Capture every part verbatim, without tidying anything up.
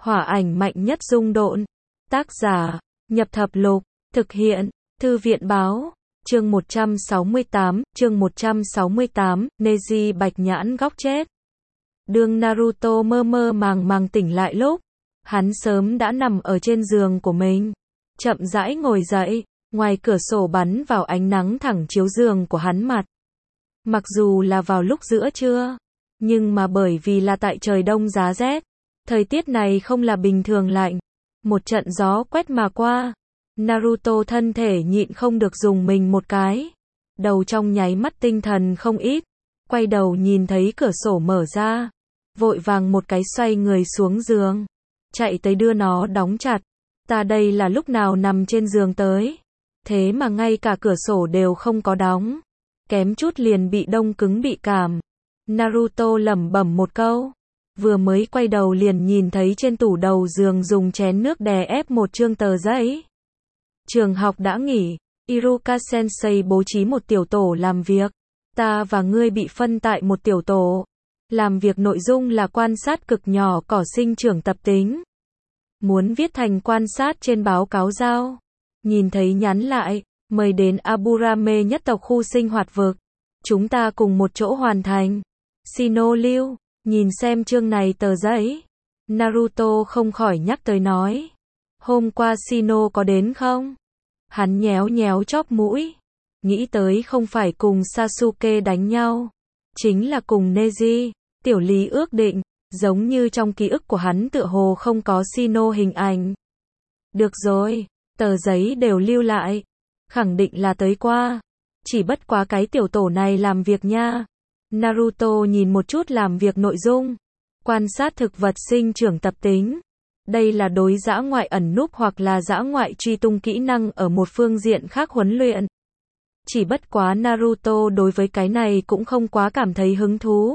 Hỏa ảnh mạnh nhất dung độn. Tác giả, Nhập Thập Lục, thực hiện, Thư viện báo. Chương một trăm sáu mươi tám, chương một trăm sáu mươi tám, Neji bạch nhãn góc chết. Đương Naruto mơ mơ màng màng tỉnh lại lúc, hắn sớm đã nằm ở trên giường của mình. Chậm rãi ngồi dậy, ngoài cửa sổ bắn vào ánh nắng thẳng chiếu giường của hắn mặt. Mặc dù là vào lúc giữa trưa, nhưng mà bởi vì là tại trời đông giá rét, thời tiết này không là bình thường lạnh. Một trận gió quét mà qua, Naruto thân thể nhịn không được dùng mình một cái. Đầu trong nháy mắt tinh thần không ít, quay đầu nhìn thấy cửa sổ mở ra, vội vàng một cái xoay người xuống giường, chạy tới đưa nó đóng chặt. Ta đây là lúc nào nằm trên giường tới, thế mà ngay cả cửa sổ đều không có đóng, kém chút liền bị đông cứng bị cảm. Naruto lẩm bẩm một câu, vừa mới quay đầu liền nhìn thấy trên tủ đầu giường dùng chén nước đè ép một chương tờ giấy. Trường học đã nghỉ, Iruka Sensei bố trí một tiểu tổ làm việc. Ta và ngươi bị phân tại một tiểu tổ. Làm việc nội dung là quan sát cực nhỏ cỏ sinh trưởng tập tính. Muốn viết thành quan sát trên báo cáo giao. Nhìn thấy nhắn lại, mời đến Aburame nhất tộc khu sinh hoạt vực. Chúng ta cùng một chỗ hoàn thành. Shino lưu, nhìn xem chương này tờ giấy. Naruto không khỏi nhắc tới nói. Hôm qua Shino có đến không? Hắn nhéo nhéo chóp mũi. Nghĩ tới không phải cùng Sasuke đánh nhau, chính là cùng Neji. Tiểu Lý ước định, giống như trong ký ức của hắn tựa hồ không có Shino hình ảnh. Được rồi, tờ giấy đều lưu lại. Khẳng định là tới qua. Chỉ bất quá cái tiểu tổ này làm việc nha. Naruto nhìn một chút làm việc nội dung. Quan sát thực vật sinh trưởng tập tính. Đây là đối dã ngoại ẩn núp hoặc là dã ngoại truy tung kỹ năng ở một phương diện khác huấn luyện. Chỉ bất quá Naruto đối với cái này cũng không quá cảm thấy hứng thú.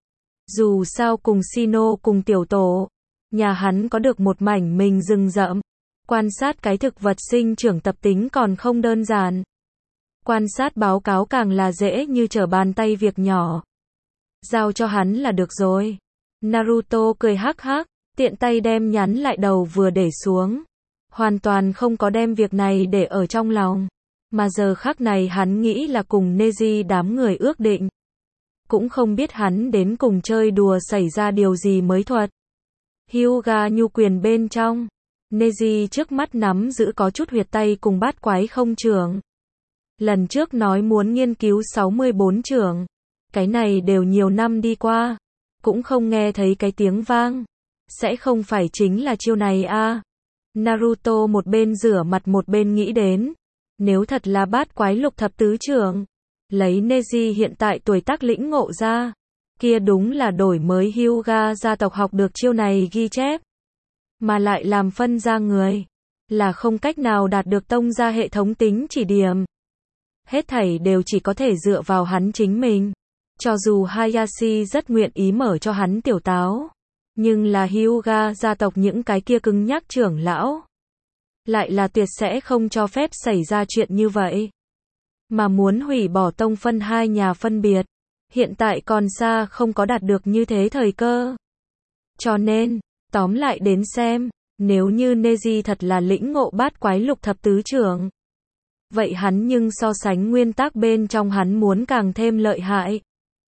Dù sao cùng Shino cùng tiểu tổ, nhà hắn có được một mảnh mình rừng rậm. Quan sát cái thực vật sinh trưởng tập tính còn không đơn giản. Quan sát báo cáo càng là dễ như trở bàn tay việc nhỏ. Giao cho hắn là được rồi. Naruto cười hắc hắc, tiện tay đem nhắn lại đầu vừa để xuống. Hoàn toàn không có đem việc này để ở trong lòng. Mà giờ khắc này hắn nghĩ là cùng Neji đám người ước định. Cũng không biết hắn đến cùng chơi đùa xảy ra điều gì mới thuật. Hyuga nhu quyền bên trong. Neji trước mắt nắm giữ có chút huyệt tay cùng bát quái không trưởng. Lần trước nói muốn nghiên cứu sáu mươi bốn trưởng. Cái này đều nhiều năm đi qua. Cũng không nghe thấy cái tiếng vang. Sẽ không phải chính là chiêu này a? Naruto một bên rửa mặt một bên nghĩ đến. Nếu thật là bát quái lục thập tứ trưởng, lấy Neji hiện tại tuổi tác lĩnh ngộ ra, kia đúng là đổi mới Hyuga gia tộc học được chiêu này ghi chép. Mà lại làm phân ra người, là không cách nào đạt được tông gia hệ thống tính chỉ điểm. Hết thảy đều chỉ có thể dựa vào hắn chính mình. Cho dù Hayashi rất nguyện ý mở cho hắn tiểu táo, nhưng là Hyuga gia tộc những cái kia cứng nhắc trưởng lão, lại là tuyệt sẽ không cho phép xảy ra chuyện như vậy. Mà muốn hủy bỏ tông phân hai nhà phân biệt, hiện tại còn xa không có đạt được như thế thời cơ. Cho nên, tóm lại đến xem, nếu như Neji thật là lĩnh ngộ bát quái lục thập tứ trưởng, vậy hắn nhưng so sánh nguyên tắc bên trong hắn muốn càng thêm lợi hại.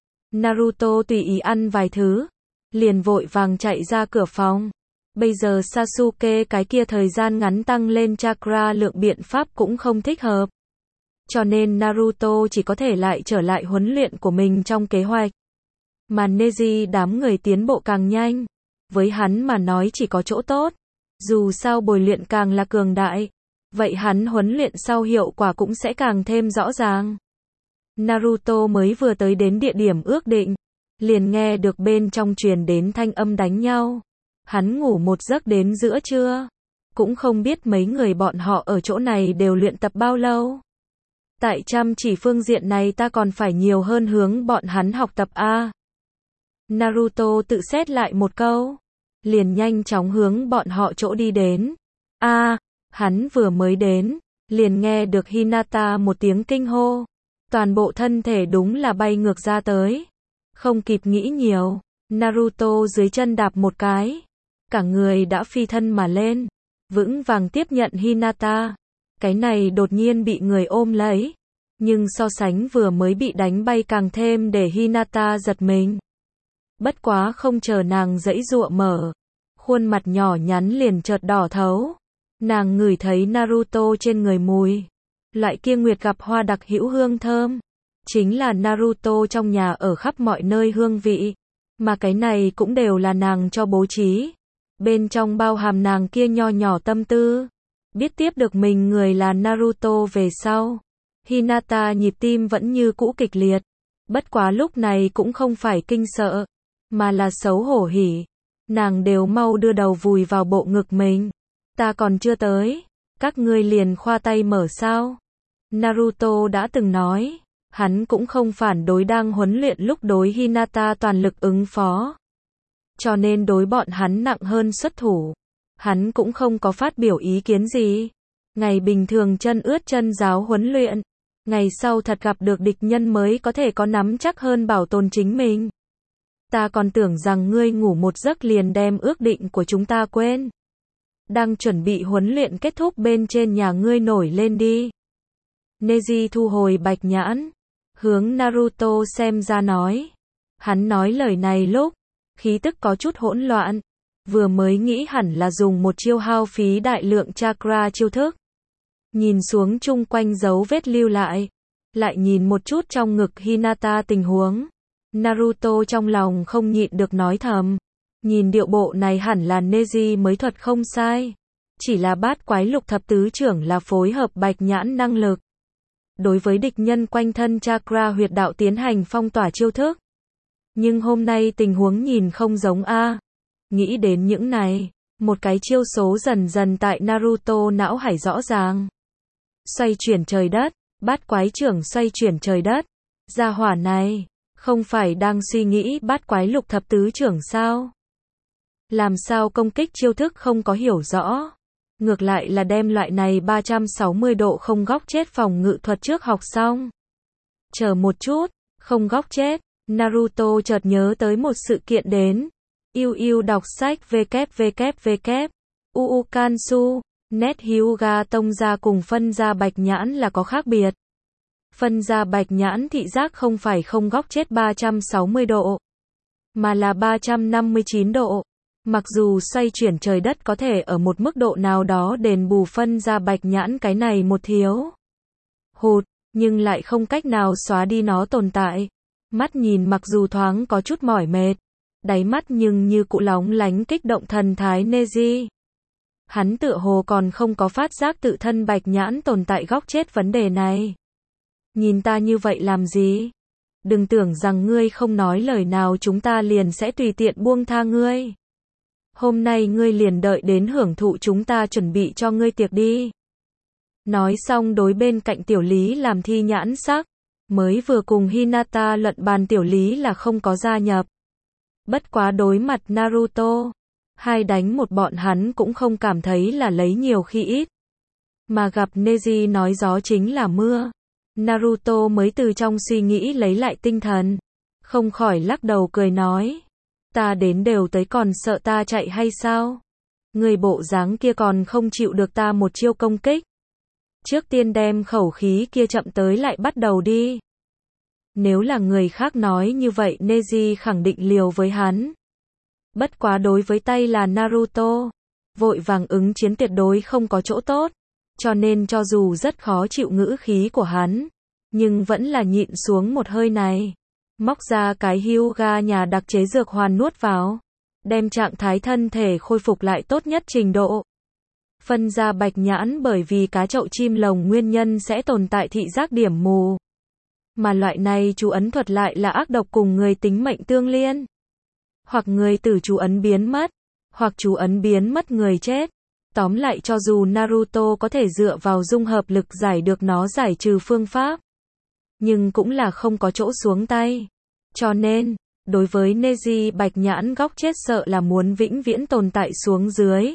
Naruto tùy ý ăn vài thứ, liền vội vàng chạy ra cửa phòng. Bây giờ Sasuke cái kia thời gian ngắn tăng lên chakra lượng biện pháp cũng không thích hợp. Cho nên Naruto chỉ có thể lại trở lại huấn luyện của mình trong kế hoạch. Mà Neji đám người tiến bộ càng nhanh. Với hắn mà nói chỉ có chỗ tốt. Dù sao bồi luyện càng là cường đại. Vậy hắn huấn luyện sau hiệu quả cũng sẽ càng thêm rõ ràng. Naruto mới vừa tới đến địa điểm ước định. Liền nghe được bên trong truyền đến thanh âm đánh nhau. Hắn ngủ một giấc đến giữa trưa. Cũng không biết mấy người bọn họ ở chỗ này đều luyện tập bao lâu. Tại chăm chỉ phương diện này ta còn phải nhiều hơn hướng bọn hắn học tập a. Naruto tự xét lại một câu. Liền nhanh chóng hướng bọn họ chỗ đi đến. A, hắn vừa mới đến. Liền nghe được Hinata một tiếng kinh hô. Toàn bộ thân thể đúng là bay ngược ra tới. Không kịp nghĩ nhiều. Naruto dưới chân đạp một cái. cả người đã phi thân mà lên, vững vàng tiếp nhận Hinata. Cái này đột nhiên bị người ôm lấy, nhưng so sánh vừa mới bị đánh bay càng thêm để Hinata giật mình. Bất quá không chờ nàng giãy giụa mở, khuôn mặt nhỏ nhắn liền chợt đỏ thấu. Nàng ngửi thấy Naruto trên người mùi, loại kia nguyệt gặp hoa đặc hữu hương thơm, chính là Naruto trong nhà ở khắp mọi nơi hương vị, mà cái này cũng đều là nàng cho bố trí. Bên trong bao hàm nàng kia nho nhỏ tâm tư. Biết tiếp được mình người là Naruto về sau, Hinata nhịp tim vẫn như cũ kịch liệt. Bất quá lúc này cũng không phải kinh sợ, mà là xấu hổ hỉ. Nàng đều mau đưa đầu vùi vào bộ ngực mình. Ta còn chưa tới, các ngươi liền khoa tay mở sao? Naruto đã từng nói, hắn cũng không phản đối đang huấn luyện lúc đối Hinata toàn lực ứng phó. Cho nên đối bọn hắn nặng hơn xuất thủ, hắn cũng không có phát biểu ý kiến gì. Ngày bình thường chân ướt chân giáo huấn luyện, ngày sau thật gặp được địch nhân mới có thể có nắm chắc hơn bảo tồn chính mình. Ta còn tưởng rằng ngươi ngủ một giấc liền đem ước định của chúng ta quên. Đang chuẩn bị huấn luyện kết thúc bên trên nhà ngươi nổi lên đi. Neji thu hồi bạch nhãn, hướng Naruto xem ra nói. Hắn nói lời này lúc, khí tức có chút hỗn loạn, vừa mới nghĩ hẳn là dùng một chiêu hao phí đại lượng chakra chiêu thức. Nhìn xuống chung quanh dấu vết lưu lại, lại nhìn một chút trong ngực Hinata tình huống. Naruto trong lòng không nhịn được nói thầm, nhìn điệu bộ này hẳn là Neji mới thuật không sai. Chỉ là bát quái lục thập tứ trưởng là phối hợp bạch nhãn năng lực. Đối với địch nhân quanh thân chakra huyệt đạo tiến hành phong tỏa chiêu thức. Nhưng hôm nay tình huống nhìn không giống a. Nghĩ đến những này, một cái chiêu số dần dần tại Naruto não hải rõ ràng. Xoay chuyển trời đất, bát quái trưởng xoay chuyển trời đất. Gia hỏa này, không phải đang suy nghĩ bát quái lục thập tứ trưởng sao? Làm sao công kích chiêu thức không có hiểu rõ? Ngược lại là đem loại này ba trăm sáu mươi độ không góc chết phòng ngự thuật trước học xong. Chờ một chút, không góc chết. Naruto chợt nhớ tới một sự kiện đến. Yêu yêu đọc sách www. Uukansu, net Hyuga tông gia cùng phân gia bạch nhãn là có khác biệt. Phân gia bạch nhãn thị giác không phải không góc chết ba trăm sáu mươi độ, mà là ba trăm năm mươi chín độ. Mặc dù xoay chuyển trời đất có thể ở một mức độ nào đó đền bù phân gia bạch nhãn cái này một thiếu hụt, nhưng lại không cách nào xóa đi nó tồn tại. Mắt nhìn mặc dù thoáng có chút mỏi mệt, đáy mắt nhưng như cụ lóng lánh kích động thần thái Neji. Hắn tựa hồ còn không có phát giác tự thân bạch nhãn tồn tại góc chết vấn đề này. Nhìn ta như vậy làm gì? Đừng tưởng rằng ngươi không nói lời nào chúng ta liền sẽ tùy tiện buông tha ngươi. Hôm nay ngươi liền đợi đến hưởng thụ chúng ta chuẩn bị cho ngươi tiệc đi. Nói xong đối bên cạnh tiểu lý làm thi nhãn sắc. Mới vừa cùng Hinata luận bàn tiểu lý là không có gia nhập. Bất quá đối mặt Naruto, hai đánh một bọn hắn cũng không cảm thấy là lấy nhiều khi ít. Mà gặp Neji nói gió chính là mưa. Naruto mới từ trong suy nghĩ lấy lại tinh thần. Không khỏi lắc đầu cười nói. Ta đến đều tới còn sợ ta chạy hay sao? Người bộ dáng kia còn không chịu được ta một chiêu công kích. Trước tiên đem khẩu khí kia chậm tới lại bắt đầu đi. Nếu là người khác nói như vậy Neji khẳng định liều với hắn. Bất quá đối với tay là Naruto, vội vàng ứng chiến tuyệt đối không có chỗ tốt. Cho nên cho dù rất khó chịu ngữ khí của hắn, nhưng vẫn là nhịn xuống một hơi này. Móc ra cái Hyuga nhà đặc chế dược hoàn nuốt vào. Đem trạng thái thân thể khôi phục lại tốt nhất trình độ. Phân ra bạch nhãn bởi vì cá chậu chim lồng nguyên nhân sẽ tồn tại thị giác điểm mù. Mà loại này chú ấn thuật lại là ác độc cùng người tính mệnh tương liên. Hoặc người tử chú ấn biến mất, hoặc chú ấn biến mất người chết. Tóm lại cho dù Naruto có thể dựa vào dung hợp lực giải được nó giải trừ phương pháp, nhưng cũng là không có chỗ xuống tay. Cho nên, đối với Neji bạch nhãn góc chết sợ là muốn vĩnh viễn tồn tại xuống dưới.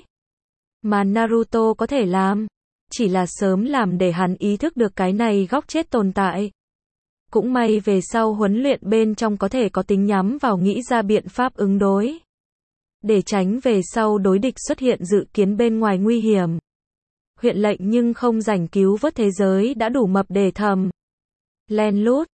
Mà Naruto có thể làm, chỉ là sớm làm để hắn ý thức được cái này góc chết tồn tại. Cũng may về sau huấn luyện bên trong có thể có tính nhắm vào nghĩ ra biện pháp ứng đối. để tránh về sau đối địch xuất hiện dự kiến bên ngoài nguy hiểm. Huyện lệnh nhưng không rảnh cứu vớt thế giới đã đủ mập để thầm. Len lút,